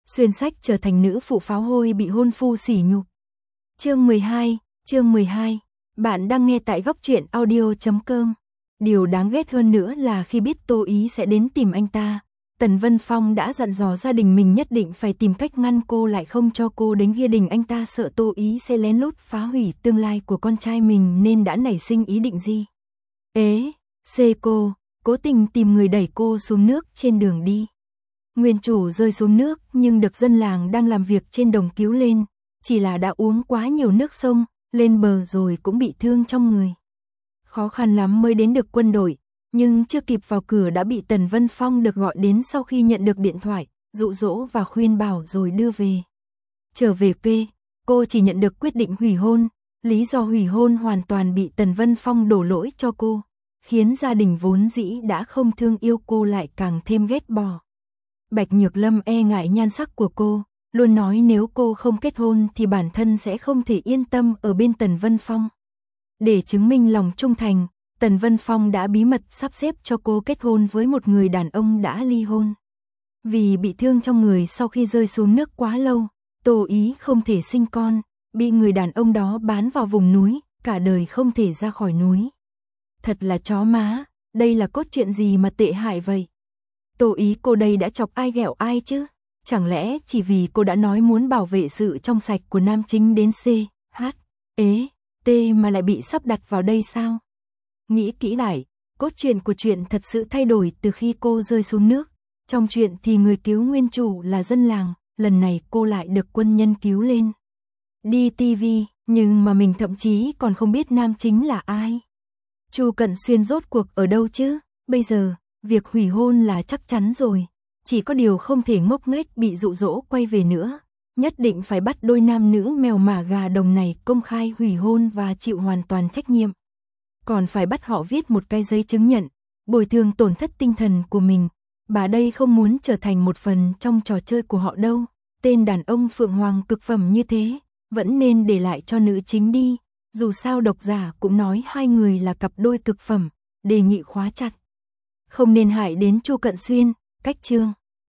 xuyên sách trở thành nữ phụ pháo hôi bị hôn phu sỉ nhục. Chương 12, bạn đang nghe tại góc truyện audio.com. Điều đáng ghét hơn nữa là khi biết Tô Ý sẽ đến tìm anh ta, Tần Vân Phong đã dặn dò gia đình mình nhất định phải tìm cách ngăn cô lại không cho cô đến gia đình anh ta, sợ Tô Ý sẽ lén lút phá hủy tương lai của con trai mình nên đã nảy sinh ý định gì. Cô cố tình tìm người đẩy cô xuống nước trên đường đi. Nguyên chủ rơi xuống nước nhưng được dân làng đang làm việc trên đồng cứu lên, chỉ là đã uống quá nhiều nước sông, lên bờ rồi cũng bị thương trong người. Khó khăn lắm mới đến được quân đội, nhưng chưa kịp vào cửa đã bị Tần Vân Phong được gọi đến sau khi nhận được điện thoại, dụ dỗ và khuyên bảo rồi đưa về. Trở về quê, cô chỉ nhận được quyết định hủy hôn, lý do hủy hôn hoàn toàn bị Tần Vân Phong đổ lỗi cho cô, khiến gia đình vốn dĩ đã không thương yêu cô lại càng thêm ghét bỏ. Bạch Nhược Lâm e ngại nhan sắc của cô, luôn nói nếu cô không kết hôn thì bản thân sẽ không thể yên tâm ở bên Tần Vân Phong. Để chứng minh lòng trung thành, Tần Vân Phong đã bí mật sắp xếp cho cô kết hôn với một người đàn ông đã ly hôn. Vì bị thương trong người sau khi rơi xuống nước quá lâu, Tô Ý không thể sinh con, bị người đàn ông đó bán vào vùng núi, cả đời không thể ra khỏi núi. Thật là chó má, đây là cốt truyện gì mà tệ hại vậy? Tô Ý cô đây đã chọc ai ghẹo ai chứ? Chẳng lẽ chỉ vì cô đã nói muốn bảo vệ sự trong sạch của nam chính đến T mà lại bị sắp đặt vào đây sao? Nghĩ kỹ lại, cốt truyện của chuyện thật sự thay đổi từ khi cô rơi xuống nước. Trong chuyện thì người cứu nguyên chủ là dân làng, lần này cô lại được quân nhân cứu lên. Đi TV, nhưng mà mình thậm chí còn không biết nam chính là ai. Chu Cận Xuyên rốt cuộc ở đâu chứ? Bây giờ, việc hủy hôn là chắc chắn rồi. Chỉ có điều không thể ngốc nghếch bị dụ dỗ quay về nữa. Nhất định phải bắt đôi nam nữ mèo mả gà đồng này công khai hủy hôn và chịu hoàn toàn trách nhiệm. Còn phải bắt họ viết một cái giấy chứng nhận, bồi thường tổn thất tinh thần của mình. Bà đây không muốn trở thành một phần trong trò chơi của họ đâu. Tên đàn ông Phượng Hoàng cực phẩm như thế, vẫn nên để lại cho nữ chính đi. Dù sao độc giả cũng nói hai người là cặp đôi cực phẩm, đề nghị khóa chặt. Không nên hại đến Chu Cận Xuyên, cách chương.